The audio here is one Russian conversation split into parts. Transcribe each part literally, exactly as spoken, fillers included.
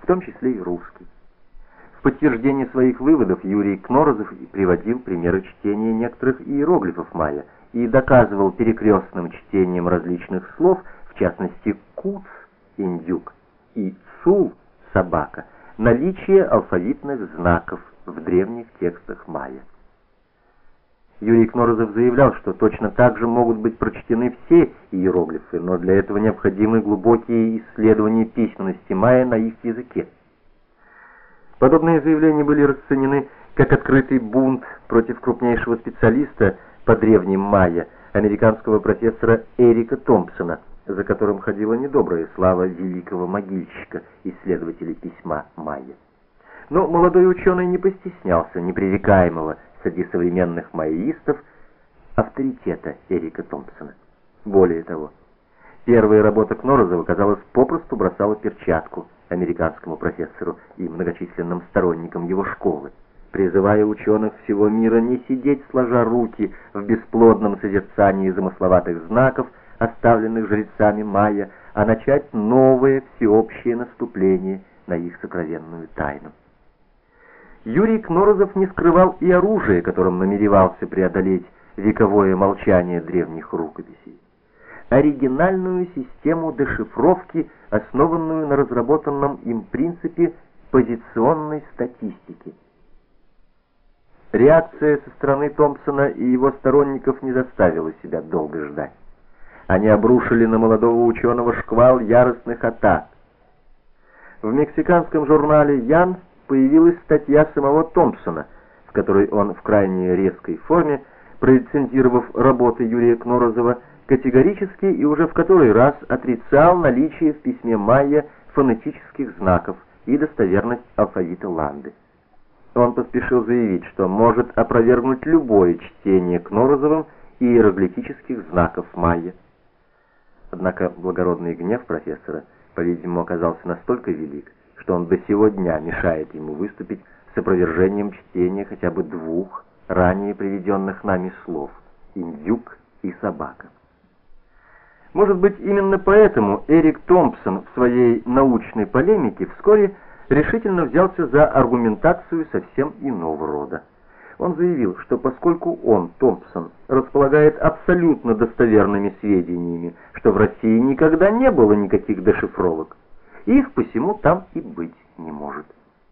в том числе и русский. В подтверждение своих выводов Юрий Кнорозов приводил примеры чтения некоторых иероглифов майя и доказывал перекрестным чтением различных слов, в частности «куц» — индюк и «цул» — собака, наличие алфавитных знаков в древних текстах майя. Юрий Кнорозов заявлял, что точно так же могут быть прочтены все иероглифы, но для этого необходимы глубокие исследования письменности майя на их языке. Подобные заявления были расценены как открытый бунт против крупнейшего специалиста по древним майя, американского профессора Эрика Томпсона, за которым ходила недобрая слава великого могильщика, исследователя письма майя. Но молодой ученый не постеснялся непререкаемого среди современных майяистов авторитета Эрика Томпсона. Более того, первая работа Кнорозова, казалось, попросту бросала перчатку американскому профессору и многочисленным сторонникам его школы, призывая ученых всего мира не сидеть сложа руки в бесплодном созерцании замысловатых знаков, оставленных жрецами майя, а начать новое всеобщее наступление на их сокровенную тайну. Юрий Кнорозов не скрывал и оружие, которым намеревался преодолеть вековое молчание древних рукописей. Оригинальную систему дешифровки, основанную на разработанном им принципе позиционной статистики. Реакция со стороны Томпсона и его сторонников не заставила себя долго ждать. Они обрушили на молодого ученого шквал яростных атак. В мексиканском журнале «Ян» появилась статья самого Томпсона, в которой он в крайне резкой форме, прорецензировав работы Юрия Кнорозова, категорически и уже в который раз отрицал наличие в письме майя фонетических знаков и достоверность алфавита Ланды. Он поспешил заявить, что может опровергнуть любое чтение Кнорозовым иероглифических знаков майя. Однако благородный гнев профессора, по-видимому, оказался настолько велик, что он до сего дня мешает ему выступить с опровержением чтения хотя бы двух ранее приведенных нами слов «индюк» и «собака». Может быть, именно поэтому Эрик Томпсон в своей научной полемике вскоре решительно взялся за аргументацию совсем иного рода. Он заявил, что поскольку он, Томпсон, располагает абсолютно достоверными сведениями, что в России никогда не было никаких дешифровок, их посему там и быть не может.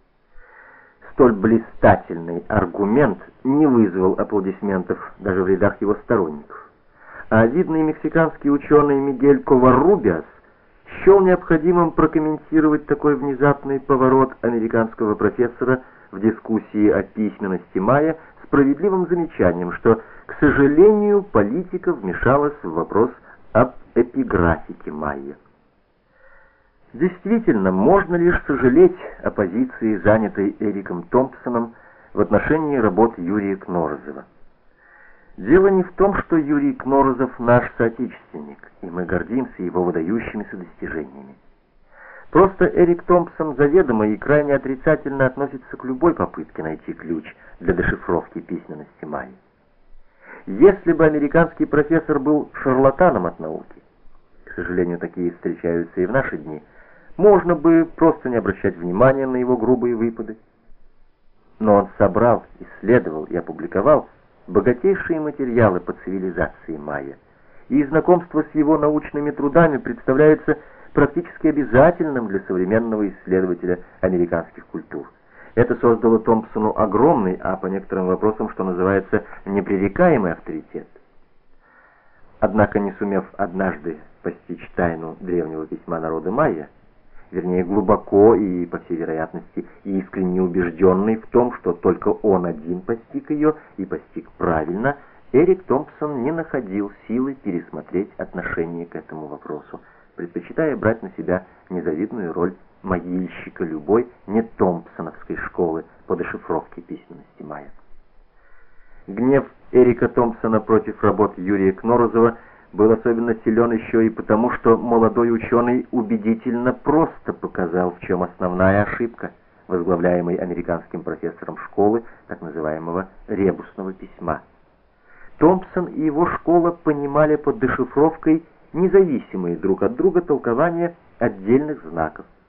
Столь блистательный аргумент не вызвал аплодисментов даже в рядах его сторонников. А видный мексиканский ученый Мигель Коваррубиас счел необходимым прокомментировать такой внезапный поворот американского профессора в дискуссии о письменности майя справедливым замечанием, что, к сожалению, политика вмешалась в вопрос об эпиграфике майя. Действительно, можно лишь сожалеть о позиции, занятой Эриком Томпсоном в отношении работ Юрия Кнорозова. Дело не в том, что Юрий Кнорозов наш соотечественник, и мы гордимся его выдающимися достижениями. Просто Эрик Томпсон заведомо и крайне отрицательно относится к любой попытке найти ключ для дешифровки письменности майя. Если бы американский профессор был шарлатаном от науки, к сожалению, такие встречаются и в наши дни, можно бы просто не обращать внимания на его грубые выпады. Но он собрал, исследовал и опубликовал богатейшие материалы по цивилизации майя, и знакомство с его научными трудами представляется практически обязательным для современного исследователя американских культур. Это создало Томпсону огромный, а по некоторым вопросам, что называется, непререкаемый авторитет. Однако, не сумев однажды постичь тайну древнего письма народа майя, вернее, глубоко и, по всей вероятности, искренне убежденный в том, что только он один постиг ее и постиг правильно, Эрик Томпсон не находил силы пересмотреть отношение к этому вопросу, предпочитая брать на себя незавидную роль могильщика любой не томпсоновской школы по дешифровке письменности майя. Гнев Эрика Томпсона против работ Юрия Кнорозова был особенно силен еще и потому, что молодой ученый убедительно просто показал, в чем основная ошибка возглавляемой американским профессором школы так называемого ребусного письма. Томпсон и его школа понимали под дешифровкой независимые друг от друга толкования отдельных знаков.